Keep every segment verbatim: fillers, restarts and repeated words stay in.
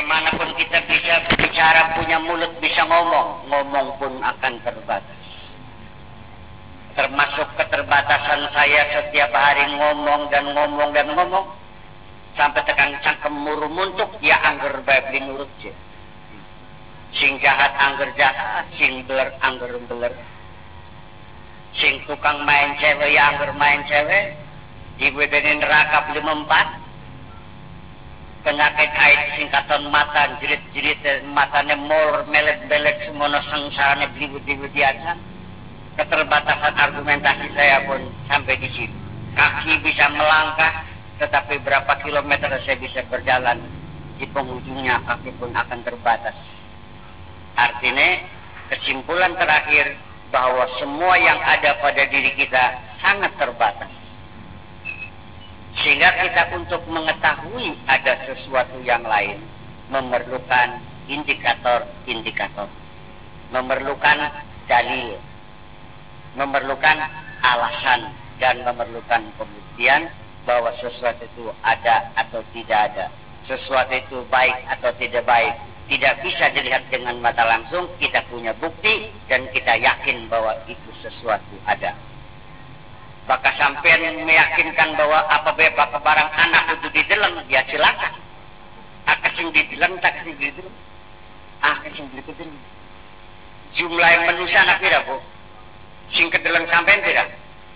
bagaimanapun kita bisa bicara, punya mulut, bisa ngomong, ngomong pun akan terbatas. Termasuk keterbatasan saya setiap hari ngomong dan ngomong dan ngomong sampai tekan cangkem muru muntuk, ya angger bae beli nurut je. Sing jahat angger jahat, sing beler angger beler. Sing tukang main cewek ya angger main cewek, dibedenin neraka beli mempat. Penyakit aid singkatan mata jerit-jerit matanya molor melet-belet semono sengsarane beli-beli aja. Keterbatasan argumentasi saya pun sampai di sini. Kaki bisa melangkah, tetapi berapa kilometer saya bisa berjalan, di penghujungnya kaki pun akan terbatas. Artinya, kesimpulan terakhir bahwa semua yang ada pada diri kita sangat terbatas. Sehingga kita untuk mengetahui ada sesuatu yang lain memerlukan indikator-indikator, memerlukan dalil, memerlukan alasan, dan memerlukan pembuktian bahwa sesuatu itu ada atau tidak ada, sesuatu itu baik atau tidak baik. Tidak bisa dilihat dengan mata langsung, kita punya bukti dan kita yakin bahwa itu sesuatu ada. Maka sampai meyakinkan bahwa apa beba barang anak itu di dalam, ya silakan. Akan sing di dalam, tak sing di dalam. Akan sing di dalam. Jumlah yang manusia anak tidak, Bu. Sing ke dalam sampean tidak?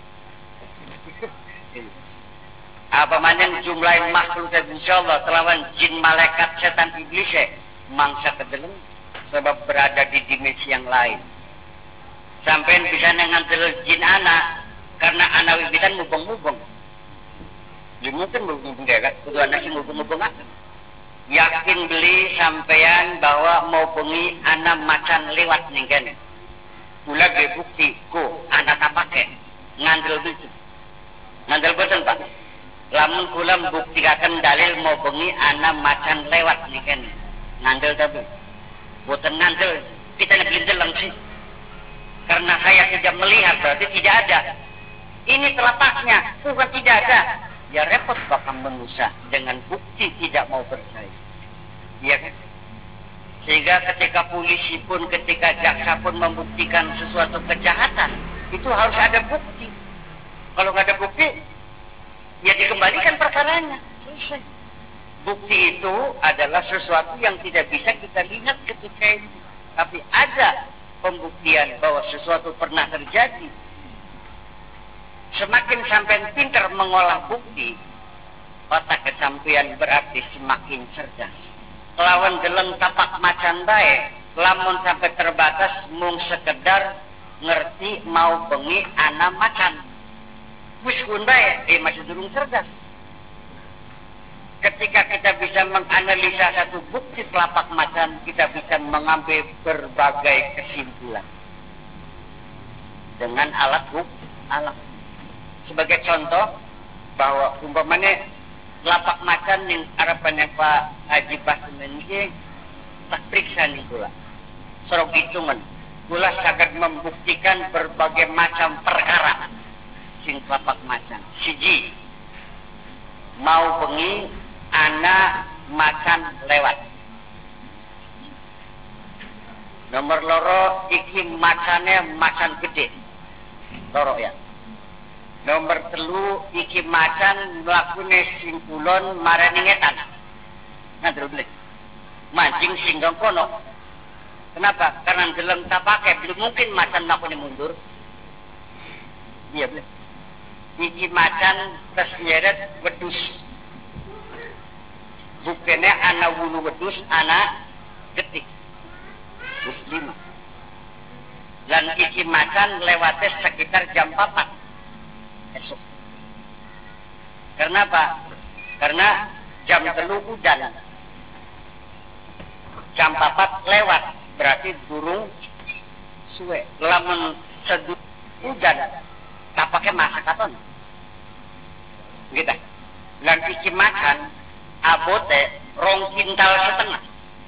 Apa manyang jumlah makhluk insyaallah telawan jin malaikat setan iblis mangsa ke dalam sebab berada di dimensi yang lain. Sampean bisa ngantel jin anak karena anak wibitan mubeng-mubeng. Ya mungkin mubeng-mubeng dia kan, kudu anak sing mubeng-mubeng aja. Yakin beli sampean bahwa mau bengi anak macan lewat ning kene. Kula ge bukti ku anak tak pakai ngandel itu. Ngandel boten Pak. Lamun kula mbuktikan dalil mau bengi anak macan lewat nih kan. Ngandel tapi boten ngandel kita nebelin langsung. Karena saya tidak melihat berarti tidak ada. Ini telapaknya bukan tidak ada. Ya repot bakal manusia dengan bukti tidak mau percaya. Iya kan? Sehingga ketika polisi pun, ketika jaksa pun membuktikan sesuatu kejahatan, itu harus ada bukti. Kalau nggak ada bukti, ya dikembalikan perkaranya. Selesai. Bukti itu adalah sesuatu yang tidak bisa kita lihat ketika itu. Tapi ada pembuktian bahwa sesuatu pernah terjadi. Semakin sampai pintar mengolah bukti, otak kesampian berarti semakin cerdas. Lawan deleng tapak macan bae, lamun sampai terbatas mung sekedar ngerti mau bengi anak macan. Wis kun bae, eh masih durung cerdas. Ketika kita bisa menganalisa satu bukti telapak macan, kita bisa mengambil berbagai kesimpulan dengan alat bukti, alat. Sebagai contoh bahwa umpamanya lapak macan yang harapannya Pak Haji Basuman ini tak periksa nih pula. Sorok hitungan. Pula sangat membuktikan berbagai macam perkara. Sing lapak macan. Siji. Mau bengi anak macan lewat. Nomor loro iki macannya macan gede. Loro ya. Nomor telu iki macan mlakune sing kulon marani ngetan. Ngandel beli. Mancing singgang kono. Kenapa? Karena dalam tak pakai belum mungkin macan mlakune mundur. Iya beli. Iki macan terus nyeret wedus. Bukene anak wulu wedus, anak getik. Terus lima. Dan iki macan lewatnya sekitar jam empat. Esok. Karena apa? Karena jam telu hujan. Jam empat lewat. Berarti durung suwe. Lamun seduh hujan. Tak pakai masak katon. Gitu. Dan iki macan abote rong kintal setengah.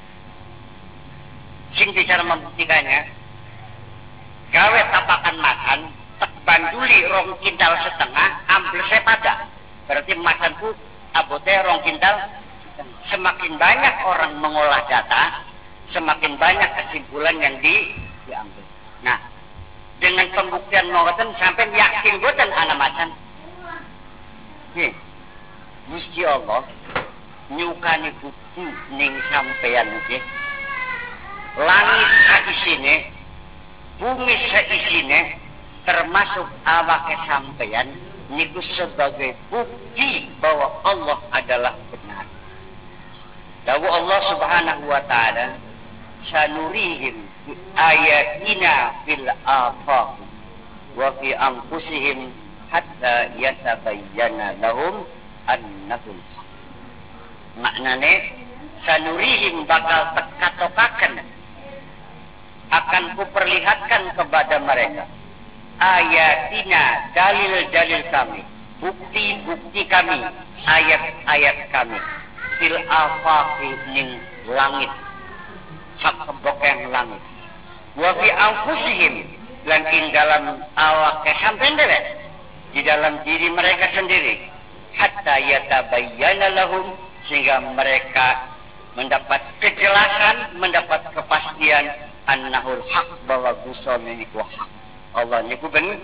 Sing bicara membuktikannya. Gawe tapakan makan. Banduli rong kintal setengah ambil sepada berarti macanku abote rong kintal semakin banyak orang mengolah data, semakin banyak kesimpulan yang di, diambil. Nah, dengan pembuktian ngoten sampai yakin boten ana macan. Nih, Gusti Allah nyukani bukti ning sampeyan nggih. Langit saisine, bumi saisine, termasuk awake sampeyan niku sebagai bukti bahwa Allah adalah benar. Dawuh Allah Subhanahu wa taala, "Sanurihim ayatina fil afaq wa fi anfusihim hatta yatabayyana lahum annahu." Maknane sanurihim bakal tekatokaken, akan kuperlihatkan kepada mereka ayatina, dalil-dalil kami, bukti-bukti kami, ayat-ayat kami, fil afaqi ning langit, sak kebokeng langit, wa fi anfusihim, lan ing dalam awak sampeyan dhewe, di dalam diri mereka sendiri, hatta yatabayyana lahum, sehingga mereka mendapat kejelasan, mendapat kepastian annahul haq, bahwa Gusti niku hak, Allah niku benar.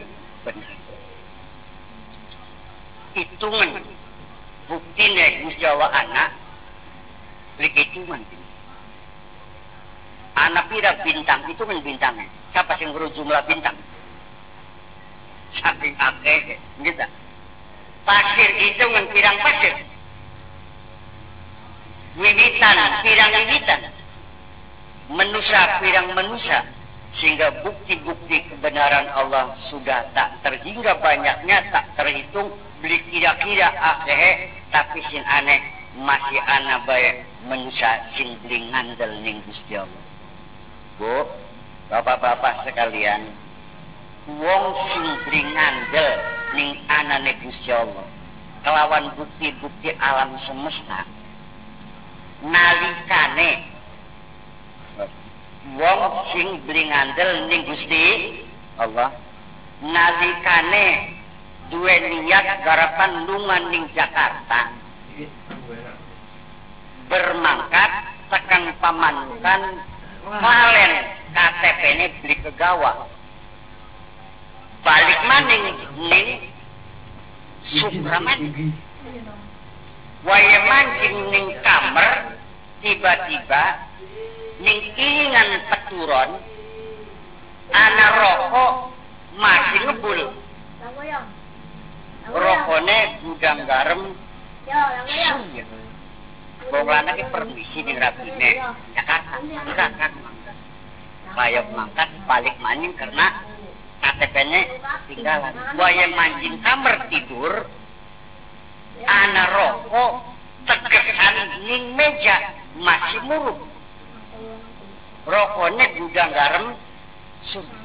Hitungan buktine Gusti Allah anak lik hitungan. Anak pira bintang, hitungan bintangnya. Siapa sing ngurus jumlah bintang? Saking akeh gitu. Pasir hitungan pirang pasir. Wiwitan, pirang wiwitan, manusia, pirang manusia, sehingga bukti-bukti kebenaran Allah sudah tak terhingga banyaknya, tak terhitung, beli kira-kira akeh, tapi sing aneh masih ana bae manusia sing beli ngandel ning Gusti Allah. Bu, bapak-bapak sekalian, wong sing beli ngandel ning anane Gusti Allah, kelawan bukti-bukti alam semesta, nalikane wong sing beli ngandel ning Gusti Allah, nalikane duwe niat garapan lunga ning Jakarta, bermangkat tekan Pamanukan, kalen K T P-ne beli ke Gawa, balik maning ning Sukraman, waya mancing ning kamar, tiba-tiba ning ilingan peturon ana rokok masih ngebul, rokoknya gudang garam surya. Wong lanang iki permisi ning rapine Jakarta, enggak kan kayak mangkat balik maning karena K T P-nya tinggalan. Waya mancing kamar tidur ana rokok tegesan ning meja masih muruk, rokoknya gudang garam surya.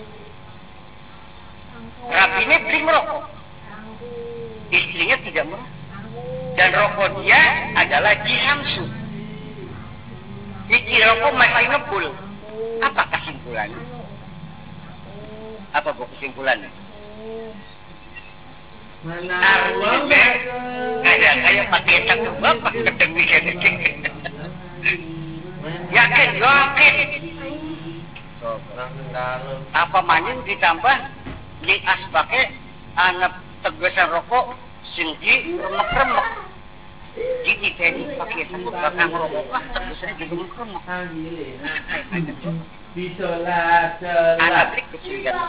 Rabine beli merokok, istrinya tidak merokok, dan rokok dia adalah Jihamsu. Iki rokok masih ngebul. Apa kesimpulannya? Apa bu kesimpulannya? Artinya kayak kayak pakai tak dua pakai ketemu sedikit. Yakin, yakin. Apa maning ditambah di asbake anak tegesan rokok singgi remek-remek. Jadi tadi pakai satu belakang rokok lah tegesannya jadi remek-remek. Bisolat, anak beli kecil kan.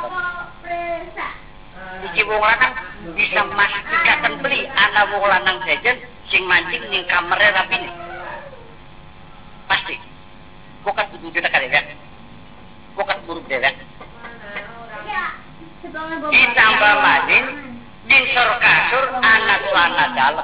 Iki wong lanang bisa memastikan beli anak wong lanang saja sing mancing ning kamare rapine. Pasti. Bukan tujuh juta kali ya. Bukan buruk dewek. Ditambah maning ning sor kasur anak celana dalam.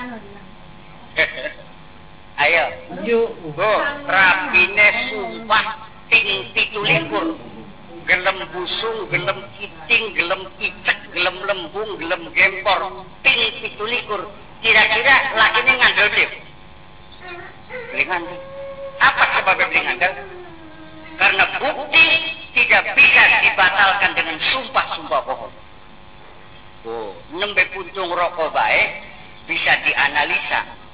Ayo. Go, rapine sumpah ting pitu likur. Gelem busung, gelem kiting, gelem kicek, gelem lembung, gelem gempor, ting pitu likur. Kira-kira lakinya ngandel beli? Beli ngandel. Apa sebabnya beli ngandel? Karena bukti tidak bisa dibatalkan dengan sumpah-sumpah bohong. Oh, nembe puntung rokok baik bisa dianalisa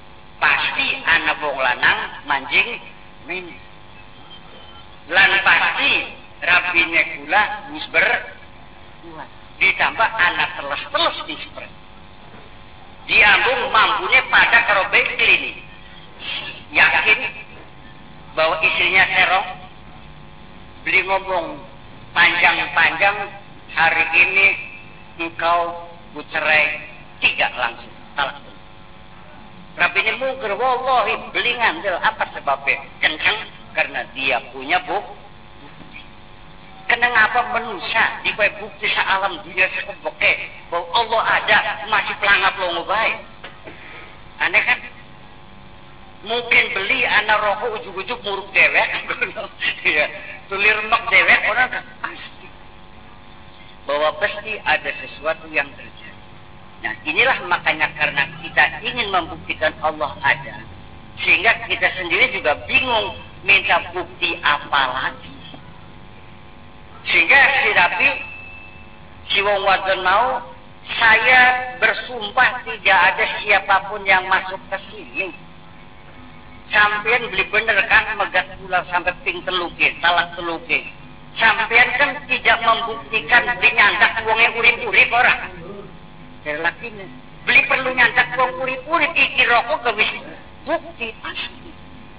pasti anak wong lanang manjing min. Lan pasti rabine kula wis ber ditambah anak teles-teles dispres. Diambung mampunya pada karo klinik. Yakin bahwa istrinya serong, beli ngomong panjang-panjang, hari ini engkau kucerai, tidak langsung talak. Rabbinya mungkir, wallahi beli ngambil, apa sebabnya? Kencang karena dia punya bukti. Kenapa manusia di bukti alam dunia sekebeke bahwa Allah ada masih pelangap lo baik. Aneh kan? Mungkin beli anak rokok ujuk-ujuk muruk dewek, ya, tulir mak dewek orang pasti bahwa pasti ada sesuatu yang terjadi. Nah inilah makanya karena kita ingin membuktikan Allah ada, sehingga kita sendiri juga bingung minta bukti apa lagi. Sehingga si Rabi, si wong wadon mau, saya bersumpah tidak ada siapapun yang masuk ke sini. Sampean beli bener kan megat pula sampai ping teluke, talak teluke. Sampean kan tidak membuktikan beli nyandak wong yang urip-urip orang. Dari laki ini, beli perlu nyandak wong urip-urip iki rokok kewis bukti pasti.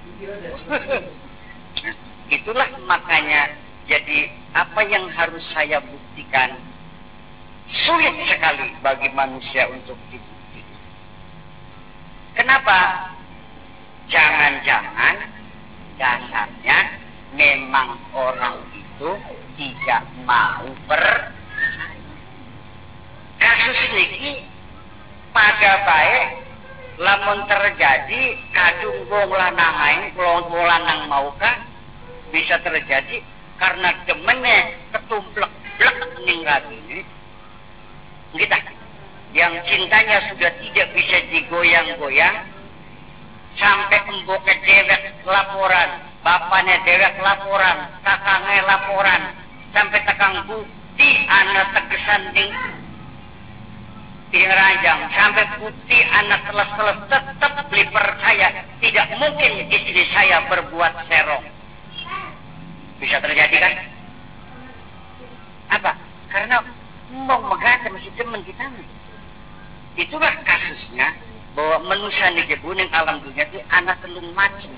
Itulah makanya jadi apa yang harus saya buktikan sulit sekali bagi manusia untuk dibuktikan. Kenapa? Jangan-jangan dasarnya memang orang itu tidak mau percaya. Kasus niki pada baik lamun terjadi kadung wong lanang aing wong lanang maukah bisa terjadi karena demennya ketumplek-blek ning rabine. Kita yang cintanya sudah tidak bisa digoyang-goyang sampai emboknya dewek laporan, bapaknya dewek laporan, kakangnya laporan, sampai tekang bukti anak tegesan ning ing ranjang, sampai bukti anak teles-teles tetap beli percaya tidak mungkin istri saya berbuat serong. Bisa terjadi kan? Apa? Karena mau megatan masih demen kita. Itulah kasusnya bahwa manusia di jebuning alam dunia itu anak telung macam.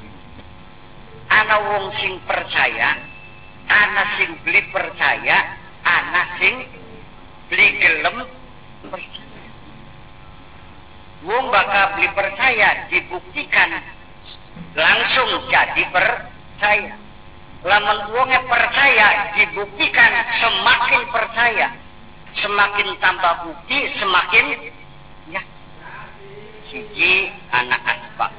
Anak wong sing percaya, anak sing beli percaya, anak sing beli gelem percaya. Wong bakal beli percaya dibuktikan langsung jadi percaya. Lamun wongnya percaya dibuktikan semakin percaya, semakin tambah bukti semakin ya. Siji anak asbak,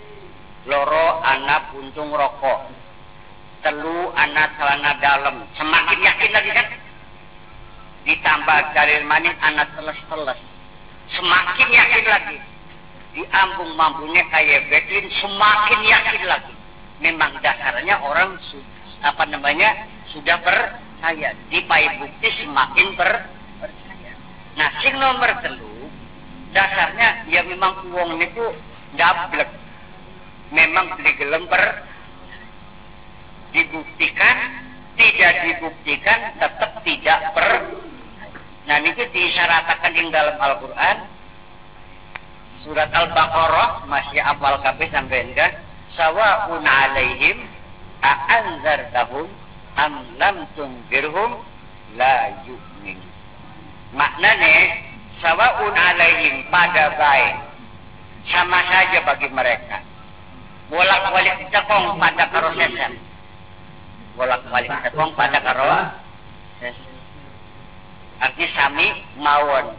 loro anak puntung rokok, telu anak celana dalam, semakin yakin lagi kan? Ditambah dalil maning anak teles-teles, semakin yakin lagi. Diambung mampunya kayak betlin, semakin yakin lagi. Memang dasarnya orang apa namanya sudah percaya, dipai bukti semakin per, percaya. Nah sing nomor telu dasarnya ya memang uang itu dablek, memang digelem per dibuktikan tidak dibuktikan tetap tidak per. Nah ini disyaratkan di dalam Al-Quran surat Al-Baqarah masih apal kabeh sampai enggak. Sawa'un alaihim a'anzartahum am lam tunzirhum la yu'min. Maknanya sawa'un alaihim pada baik sama saja bagi mereka. Bolak-balik tekong pada karo sesen. Bolak-balik tekong pada karo sesen. Artinya sami mawon.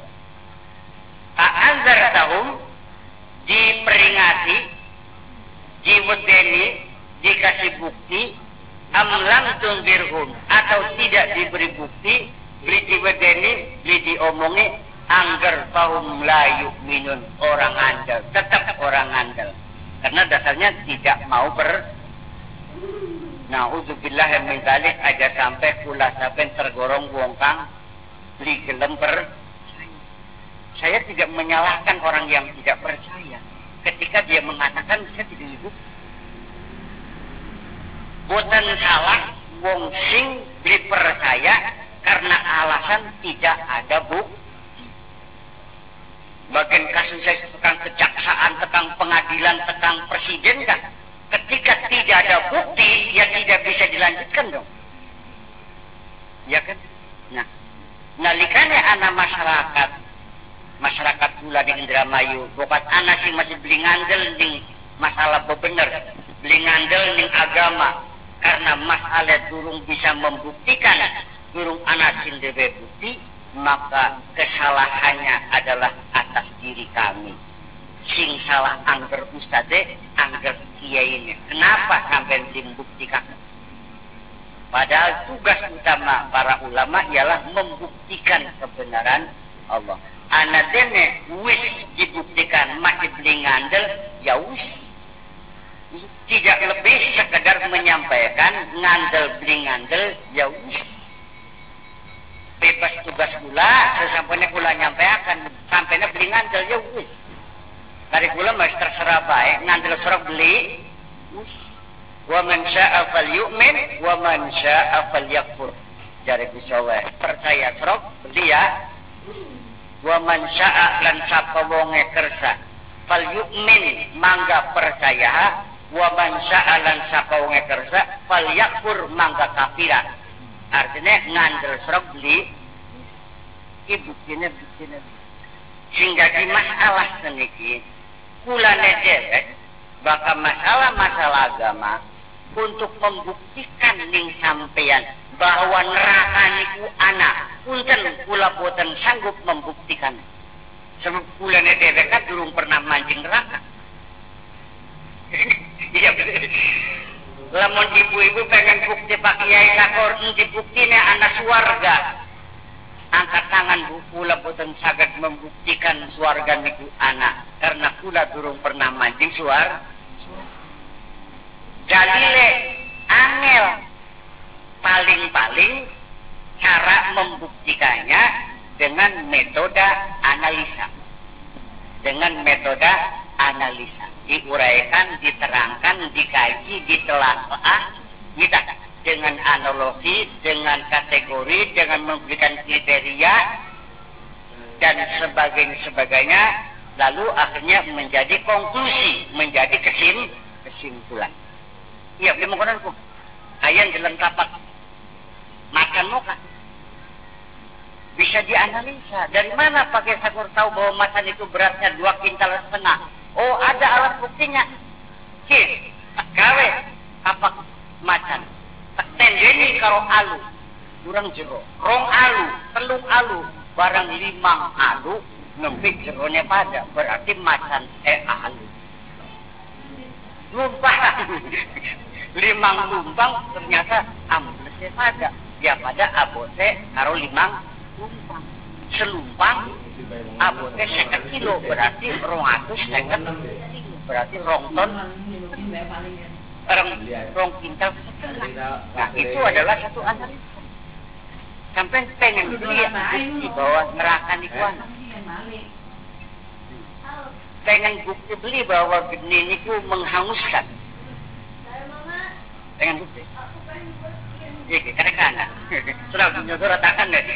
A'anzartahum diperingati, diwedeni, dikasih bukti, amlam tunzirhum atau tidak diberi bukti, beli diwedeni, beli diomongi, angger tahum la yu'minun, orang andal, tetap orang andal. Karena dasarnya tidak mau ber. Na'udzubillah min dzalik aja sampai kula sampai tergorong wong kang beli gelem per. Saya tidak menyalahkan orang yang tidak percaya. ketika dia mengatakan saya tidak hidup. Boten salah wong sing beli percaya karena alasan tidak ada bukti. Bagian kasus saya tekan kejaksaan, tekan pengadilan, tekan presiden kan. Ketika tidak ada bukti, ya tidak bisa dilanjutkan dong. Ya kan? Nah, nalikane anak masyarakat, masyarakat pula di Indramayu, bukan anak sih masih beli ngandel ning masalah bebener, beli ngandel ning agama, karena masalah durung bisa membuktikan, durung anak sing dewe bukti, maka kesalahannya adalah atas diri kami. Sing salah angger ustadz, angger kiai ini. Kenapa sampai dimbuktikan? Padahal tugas utama para ulama ialah membuktikan kebenaran Allah. Anak dene wis dibuktikan masih beli ngandel, ya wis. Tidak lebih sekedar menyampaikan ngandel beli ngandel, ya wis. Bebas tugas pula, sesampainya pula nyampaikan, sampainya beli ngandel, ya wis. Dari pula masih terserah baik, ngandel serah beli, wis. Wa man syaa falyu'min wa man syaa falyakfur. Jare bisawe percaya serok beli ya. Wa man syaa lan sapa wonge kersa falyu'min mangga percaya, wa man syaa lan sapa wonge kersa falyakfur mangga kafira. Artinya ngandel serok beli ibu kene bukine. Sehingga di masalah seniki kulane dewek bakal masalah-masalah agama untuk membuktikan ning sampeyan bahwa neraka niku ana, punten kula boten sanggup membuktikan. Sebab kulane dhewe kan durung pernah mancing neraka. Iya betul. Lamun ibu-ibu pengen bukti Pak Kiai sakor dibuktine ana swarga. Angkat tangan bu, kula boten saged membuktikan swarga niku ana karena kula durung pernah mancing suar. Dalile angel, paling-paling cara membuktikannya dengan metode analisa. Dengan metode analisa. Diuraikan, diterangkan, dikaji, ditelaah, gitu. Dengan analogi, dengan kategori, dengan memberikan kriteria, dan sebagainya-sebagainya, lalu akhirnya menjadi konklusi, menjadi kesim, kesimpulan. Iya, dia mengkononku. Ayam jalan tapak macan muka. Bisa dianalisa. Dari mana pakai sakur tahu bahwa macan itu beratnya dua kintal setengah? Oh, ada alat buktinya. Kis, gawe tapak macan. Tendeni karo alu, kurang jero. Rong alu, telung alu, barang limang alu, nempik jeronya pada. Berarti macan eh alu. Lumpang. Limang lumpang ternyata amblesnya pada. Ya pada abote karo limang lumpang. Selumpang abote seket kilo berarti rong atus seket kilo berarti rong ton rong, rong kintal setengah. Nah itu adalah satu analisa. Sampai pengen beli ya di bawah neraka nikuan. Pengen bukti beli bahwa geni niku menghanguskan. Pengen bukti. Iya, kadang-kadang. Sudah punya surat akan deh.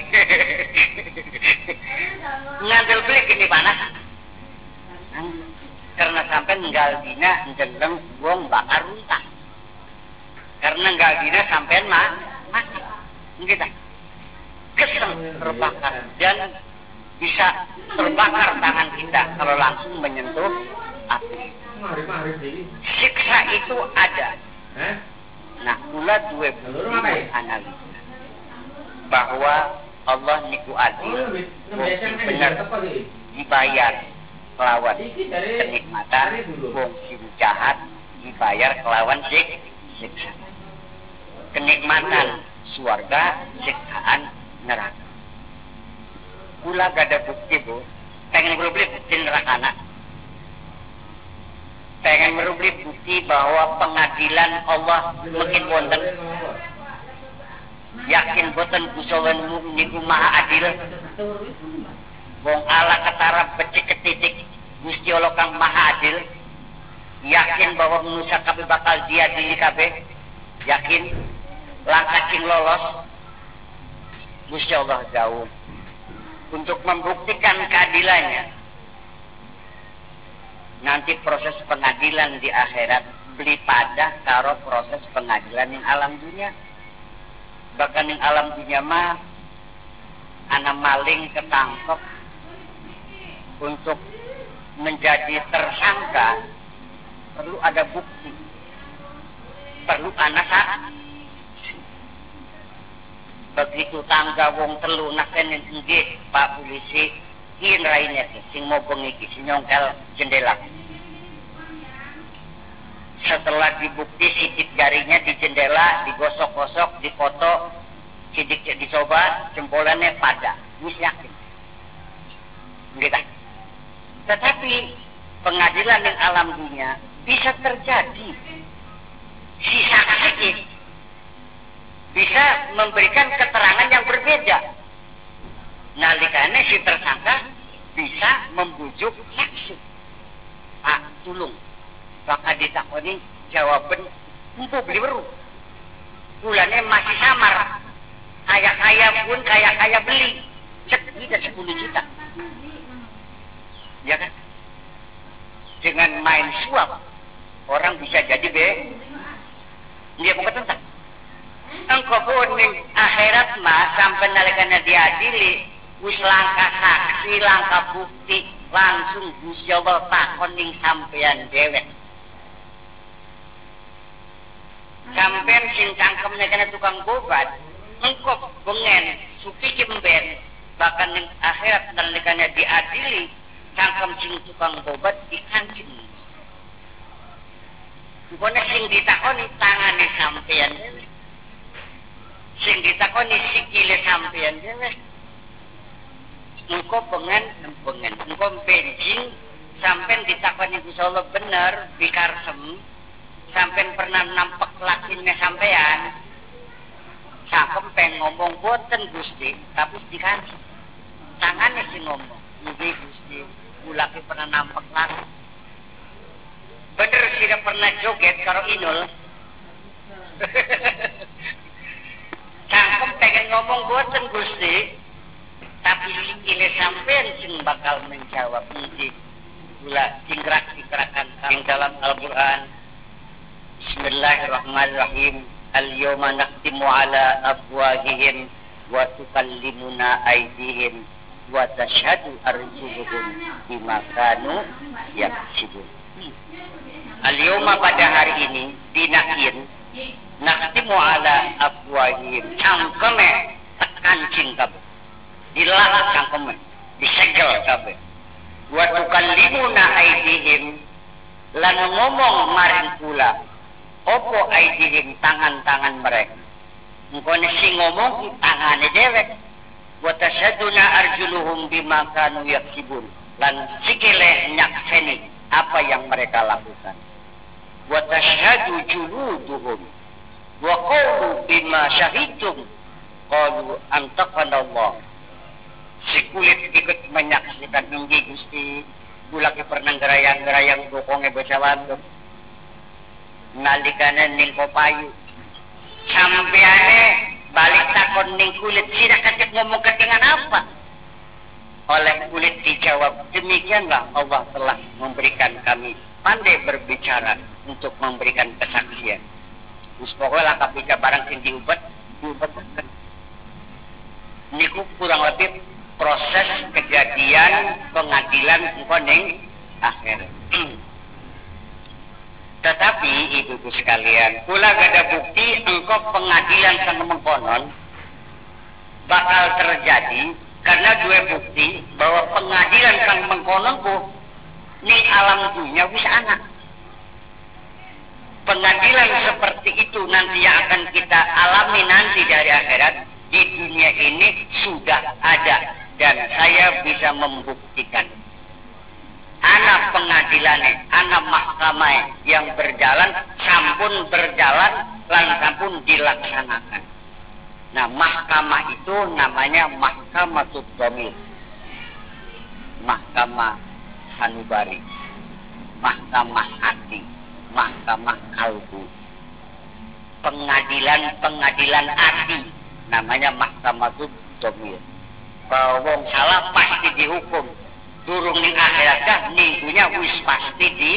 Ngambil beli gini panas. Karena sampai ninggal dina njeleng buang bakar runtah. Karena ninggal dina sampai mah mati. Kita kesel terbakar dan bisa terbakar tangan kita kalau langsung menyentuh api. Siksa itu ada. Nah, pula dua bukti analisa bahwa Allah niku adil, wong benar dibayar kelawan kenikmatan, wong sing jahat dibayar kelawan sik siksa. Kenikmatan surga, siksaan neraka. Kula gak ada bukti bu, pengen kula beli bukti neraka anak. Pengen merubli bukti bahwa pengadilan Allah makin wonten. Yakin boten gusowen niku maha adil. Wong ala ketara becik ketitik Gusti Allah kang maha adil, yakin bahwa manusia kabeh bakal diadili kabeh, yakin langkah cing lolos. Gusti Allah jauh untuk membuktikan keadilannya. Nanti proses pengadilan di akhirat beli pada karo proses pengadilan yang alam dunia. Bahkan yang alam dunia mah anak maling ketangkep untuk menjadi tersangka perlu ada bukti, perlu anak saksi. Begitu tangga wong telu nak kene nggih Pak polisi kin raine sing mau pengiki sing nyongkel jendela. Setelah dibukti sidik jarinya di jendela, digosok-gosok, dipoto, sidik dicoba, jempolannya pada, wis yakin. Gitu. Tetapi pengadilan yang alam dunia bisa terjadi. Si saksi bisa memberikan keterangan yang berbeda. Nalikane si tersangka bisa membujuk saksi. Pak, tulung. Bakal ditakoni jawaban untuk beli baru. Bulannya masih samar. Kaya-kaya pun kaya-kaya beli. Cek bisa sepuluh juta. Ya kan? Dengan main suap orang bisa jadi be. Dia mau ketentang. Engkau pun akhirat mah sampai nalikana diadili, wis langkah saksi, langkah bukti, langsung Gusti Allah takon ning sampean dewek. Sampean sing cangkemnya kena tukang bobat, engkau bengen, suki jemben, bahkan ning akhirat nalikana diadili, cangkem sing tukang bobat dikancing. Bukan sing ditakoni tangane sampean dewek. Sing ditakoni sikile sampean dhewe. Engko bengen bengen, engko benjing sampean ditakoni Gusti Allah bener bikarsem, sampean pernah nampak lakine sampean. Sakem peng ngomong boten Gusti, tapi dikasih. Tangane sing ngomong, nggih Gusti, kula ki pernah nampak laki. Bener sih pernah joget karo Inul. Cangkem pengen ngomong boten Gusti, tapi sikile sampean sing bakal menjawab nggih. Kula cingrak-cingrakan ing dalam Al-Qur'an. Bismillahirrahmanirrahim. Al-yawma naqtimu ala afwahihim wa tukallimuna aydihim wa tashhadu arjuluhum bima kanu yaksibun. Al-yawma pada hari ini dinakin naqtimu ala afwahihim, cangkeme tekancing kabeh, dilak cangkeme, disegel kabeh. Wa tukallimuna aydihim, lan ngomong maring kula opo aydihim tangan-tangan mereka. Engkone sing ngomong tangane dewek. Wa tashaduna arjuluhum bima kanu yaksibun, lan sikile nyakseni apa yang mereka lakukan. Wa tashhadu juluduhum wa qawlu bima syahidtum qalu antaqana Allah. Si kulit ikut menyaksikan nggih Gusti, kula ki pernah gerayang-gerayang bokonge bocah wadon. Nalikane ning kopayu sampeane balik takon ning kulit sira katik ngomong ketingan apa? Oleh kulit dijawab, demikianlah Allah telah memberikan kami pandai berbicara untuk memberikan kesaksian. Terus pokoknya langkah bicara barang sing diubat, diubatkan. Niku kurang lebih proses kejadian pengadilan koning akhir. Tetapi ibu-ibu sekalian, kula gak ada bukti engkau pengadilan sama mengkonon bakal terjadi karena dua bukti bahwa pengadilan kang mengkonon ku ning alam dunia wis anak. Pengadilan seperti itu nanti yang akan kita alami nanti dari akhirat di dunia ini sudah ada dan saya bisa membuktikan. Anak pengadilannya, anak mahkamah yang berjalan, sampun berjalan, lan sampun dilaksanakan. Nah, mahkamah itu namanya mahkamah dhamir. Mahkamah H sanubari, mahkamah hati, mahkamah kalbu, pengadilan-pengadilan hati, namanya mahkamah domir. Kalau wong salah pasti dihukum, durung ning akhirat minggunya wis pasti di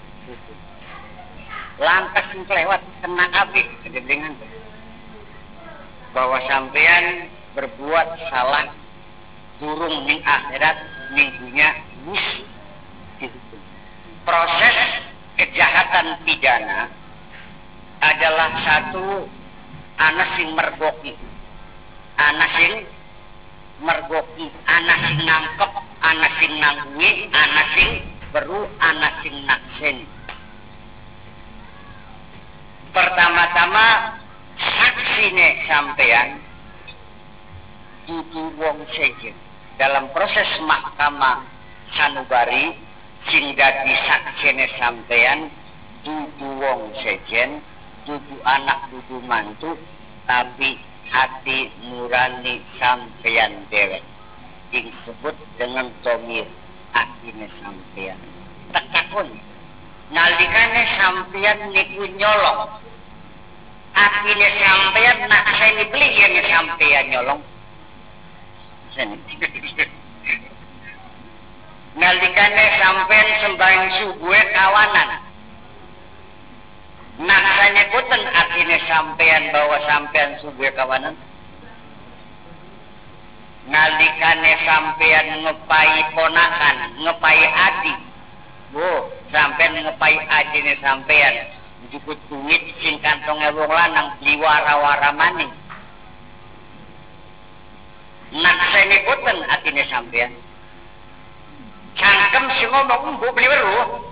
lantas kelewat kena api kedendengan bahwa sampean berbuat salah durung ning akhirat minggunya wis dihukum. Proses kejahatan pidana adalah satu anak sing mergoki, anak sing mergoki, anak sing nangkep, anak sing nanggungi, anak sing beru, anak sing naksen. Pertama-tama saksine sampean dudu wong sejen. Dalam proses mahkamah sanubari sing dadi saksine sampean dudu wong sejen, dudu anak dudu mantu, tapi hati nurani sampean dewek disebut dengan domir atine sampean. Tekakun nalikane sampean niku nyolong atine sampean nak saya beli yen sampean nyolong nalikane sampean sembahyang subuh kawanan nak saya boten atine sampean bahwa sampean subuh kawanan nalikane sampean ngepai ponakan ngepai adik bu sampean ngepai adine sampean dijuput duit sing kantonge wong lanang beli wara-wara maning nak sene boten atine sampean cangkem sing ngomong mbok beli weruh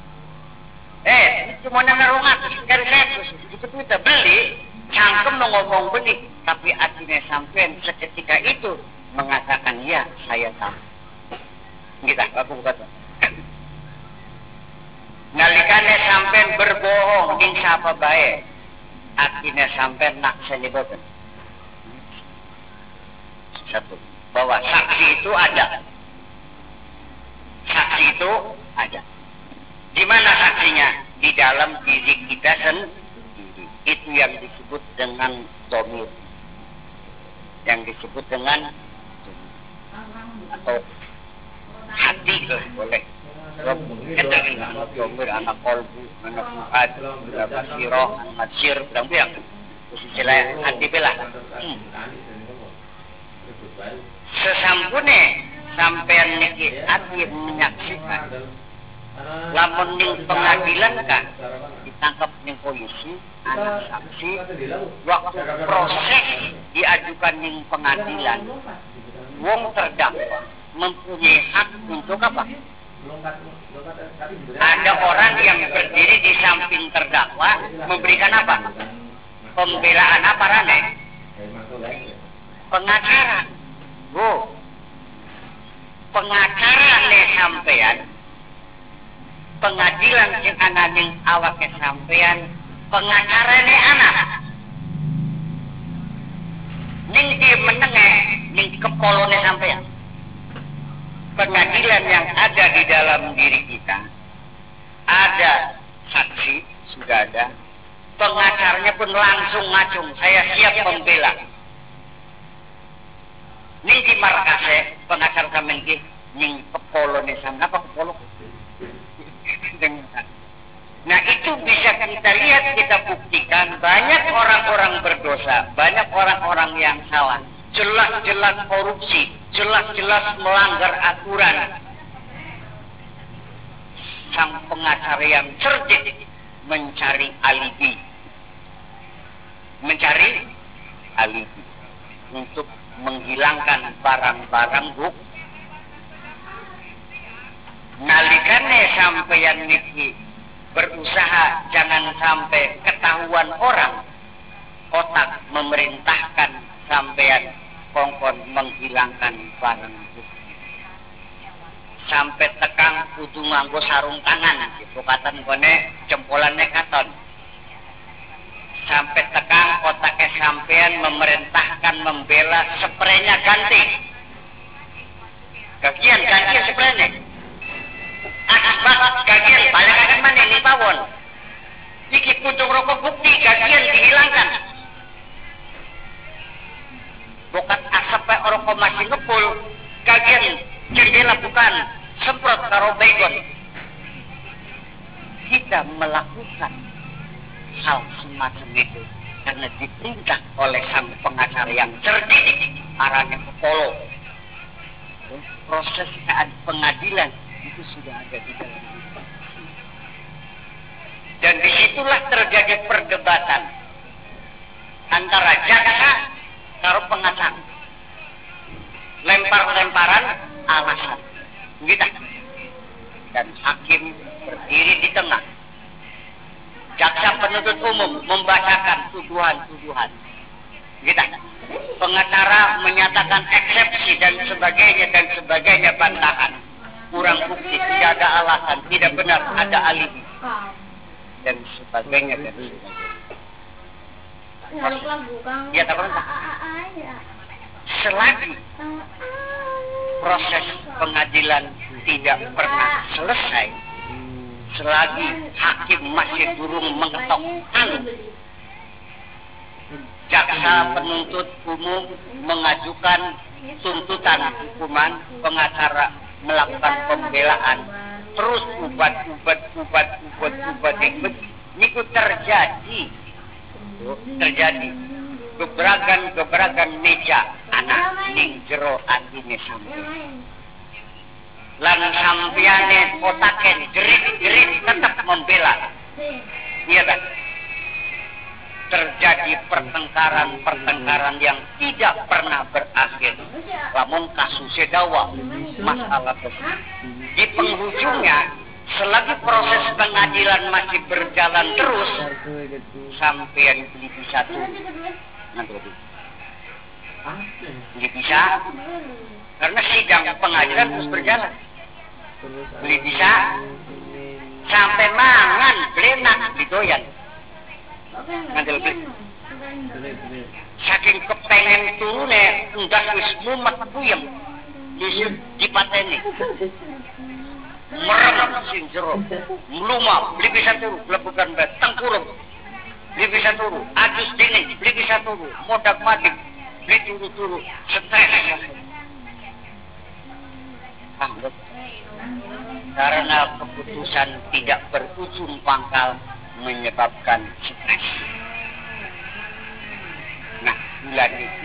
eh cuma nang ngarungat kari setus itu kita beli cangkem ngomong beli tapi atine sampean seketika itu mengatakan ya saya tahu kita aku kata nalikane sampean berbohong ning sapa bae atine sampean nak sanyeboten satu bahwa saksi itu ada saksi itu ada di mana saksinya di dalam diri kita sendiri itu yang disebut dengan domir yang disebut dengan atau hati ke boleh anak domir, anak kolbu, anak fuad, anak siroh, anak sir, berang-berang istilah hati belah hmm. Sesampune sampean niki hati menyaksikan lamun ning pengadilan kan ditangkap ning polisi anak saksi waktu proses diajukan ning pengadilan wong terdakwa mempunyai hak untuk apa? Ada orang yang berdiri di samping terdakwa memberikan apa? Pembelaan apa rane? Pengacara. Bu, pengacara ne sampean pengadilan sing ana ning awake sampean pengacara ne anak ning di menenge ning kepolone sampean pengadilan yang ada di dalam diri kita ada saksi sudah ada pengacaranya pun langsung ngacung saya siap membela ning di markase pengacara sampean iki ning kepolone sampean apa kepolo nah itu bisa kita lihat kita buktikan banyak orang-orang berdosa banyak orang-orang yang salah jelas-jelas korupsi jelas-jelas melanggar aturan sang pengacara yang cerdik mencari alibi mencari alibi untuk menghilangkan barang-barang bukti nalikane sampeyan niki berusaha jangan sampai ketahuan orang otak memerintahkan sampeyan kongkon menghilangkan barang bukti sampai tekang kudu nganggo sarung tangan gitu katan kone jempolannya katon sampai tekang otaknya sampeyan memerintahkan membela spraynya ganti kagian ganti spraynya asbak gagian balakan mana ini pawon. Iki pucuk rokok bukti gagian dihilangkan. Bukan asap rokok masih ngepul, gagian jendela bukan semprot karo baygon. Kita melakukan hal semacam itu karena diperintah oleh sang pengacara yang cerdik, arahnya ke polo. Proses pengadilan itu sudah ada di dalam kita. Dan disitulah terjadi perdebatan antara jaksa karo pengacara. Lempar-lemparan alasan. Gitu. Dan hakim berdiri di tengah. Jaksa penuntut umum membacakan tuduhan-tuduhan. Gitu. Pengacara menyatakan eksepsi dan sebagainya dan sebagainya bantahan. Kurang bukti, tidak ada alasan, tidak benar, ada alibi dan sebagainya dan sebagainya. Ya, tak pernah. Selagi proses pengadilan tidak pernah selesai, selagi hakim masih burung mengetok palu, jaksa penuntut umum mengajukan tuntutan hukuman, pengacara melakukan pembelaan, terus ubat ubat ubat ubat ubat ubat itu terjadi, terjadi gebrakan gebrakan meja anak ning jero atine sampeyan. Lan sampeyane otaken jerit-jerit tetap membela. Iya kan? Terjadi pertengkaran-pertengkaran yang tidak pernah berakhir. Lamun kasusnya dawa masalah tersebut. Di penghujungnya, selagi proses pengadilan masih berjalan terus, sampai beli bisa tuh, nanti beli bisa, karena sidang pengadilan terus berjalan. Beli bisa, sampai mangan, belenak, didoyan. Nanti lebih saking kepengen turune enggak wis mumet puyem disip dipateni merem sing jero mluma beli bisa turu lebukan bet tengkurung beli bisa turu adus dingin beli bisa turu modak madik beli turu-turu stres karena keputusan tidak berujung pangkal menyebabkan stres. Nah, bulan itu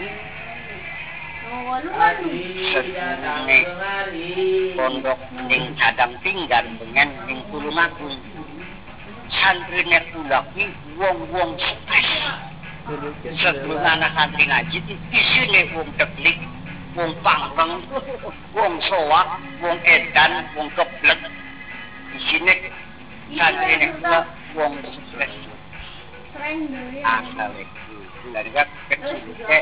sedune pondok ning cadang tinggal dengan ning Tulungagung. Santrine kula ki wong-wong stres. Sedulur anak santri ngaji isine wong teklik, wong pangreng, wong soak, wong edan, wong keblek. Isine santrine kula wong stres. Asal itu, dari kan kecil ke.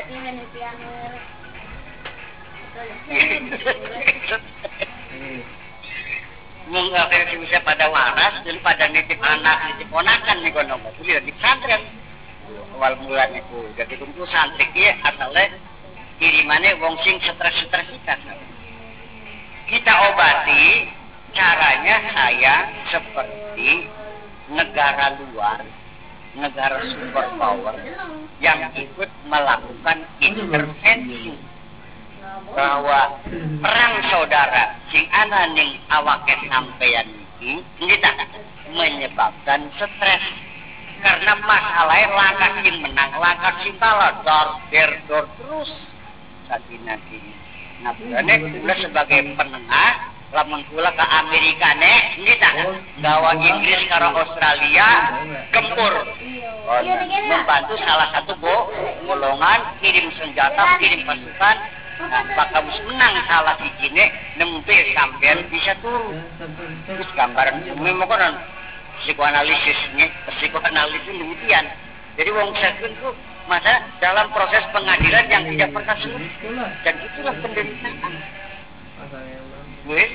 Mungkin bisa pada waras, jadi pada nitip anak, nitip ponakan nih kono. Jadi di pesantren awal bulan itu, jadi tentu santri dia asalnya kirimannya wong sing stres-stres kita. Kita obati caranya saya seperti negara luar, negara superpower yang ikut melakukan intervensi bahwa perang saudara sing ana ning awake sampeyan iki kita menyebabkan stres karena masalahnya langkah sing menang langkah sing kalah dor der dor terus sakina kini. Nah, kula sebagai penengah lamun kula ke Amerika nek kita gawa Inggris karo Australia gempur oh, membantu salah satu go golongan kirim senjata kirim pasukan. Nah, bakal menang salah si jine nembe sampean bisa turun. Terus gambaran memang psikoanalisisnya, psikoanalisis demikian. Jadi wong sakit itu masa dalam proses pengadilan yang tidak pernah selesai dan itulah penderitaan. Wes.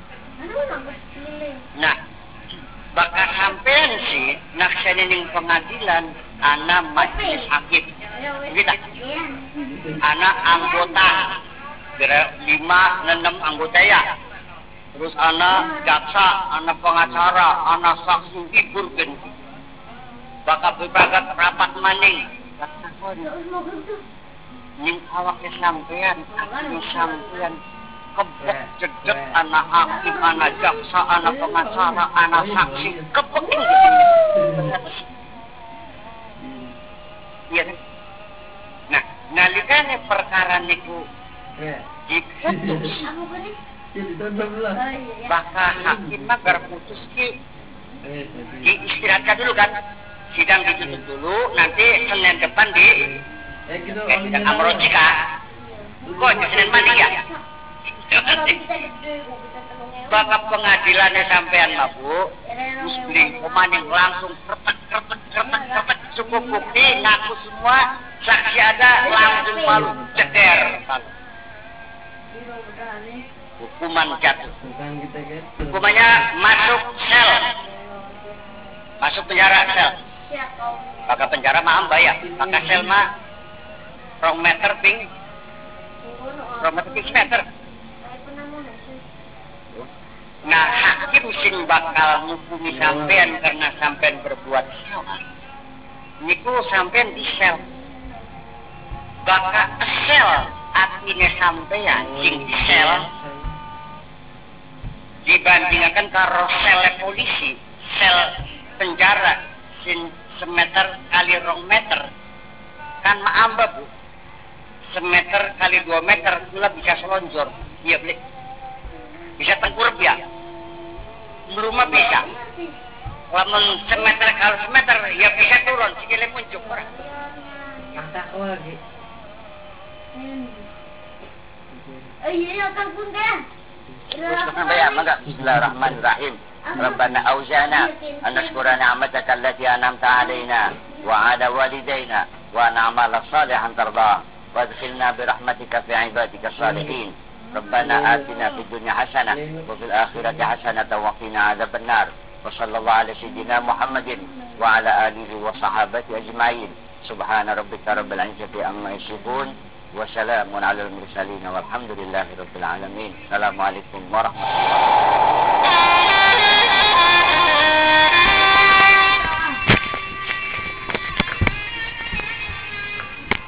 Nah, bakal sampean sih naksane ning pengadilan ana majelis hakim. Kita anak anggota kira lima enam anggota ya Terus anak jaksa, anak pengacara, anak saksi figur genti. Bakal berbagat rapat maning. Ning awake sampean, aku sampean kebek jedek anak hakim, anak jaksa, anak pengacara, anak saksi, kebek gitu. Iya kan? Nah, nalikane perkara niku diputus. Bakal hakim mah berputus ki diistirahatkan dulu kan? Sidang ditutup dulu, nanti Senin depan di eh, sidang Amrojika. Kok di Senin mana ya? Bapak pengadilannya sampean mah bu, terus beli pemaning langsung kertek kertek kertek kertek cukup bukti ngaku semua, saksi ada langsung malu ceder. Hukuman jatuh. Hukumannya masuk sel, masuk penjara sel. Maka penjara mah bayar, maka sel mah rong meter ping, rong meter ping meter. Nah hakim sing bakal ngukumi sampean karena sampean berbuat salah. Niku sampean di sel, bakal sel artinya sampean sing di sel dibandingkan karo sel polisi, sel penjara sin semeter kali rong meter kan maamba bu, semeter kali dua meter gula bisa selonjor, iya beli, bisa tengkurap ya, rumah bisa, lamun semeter kali semeter ya bisa turun, sikile muncul orang. Masak lagi. Oh iya kan pun kan. Bismillahirrahmanirrahim. ربنا أوزعنا أن نشكر نعمتك التي أنعمت علينا وعلى والدينا وأن نعمل صالحا ترضاه وادخلنا برحمتك في عبادك الصالحين ربنا آتنا في الدنيا حسنة وفي الآخرة حسنة وقنا عذاب النار وصلى الله على سيدنا محمد وعلى آله وصحابته أجمعين سبحان ربك رب العزة عما يصفون وسلام على المرسلين والحمد لله رب العالمين. السلام عليكم ورحمة الله.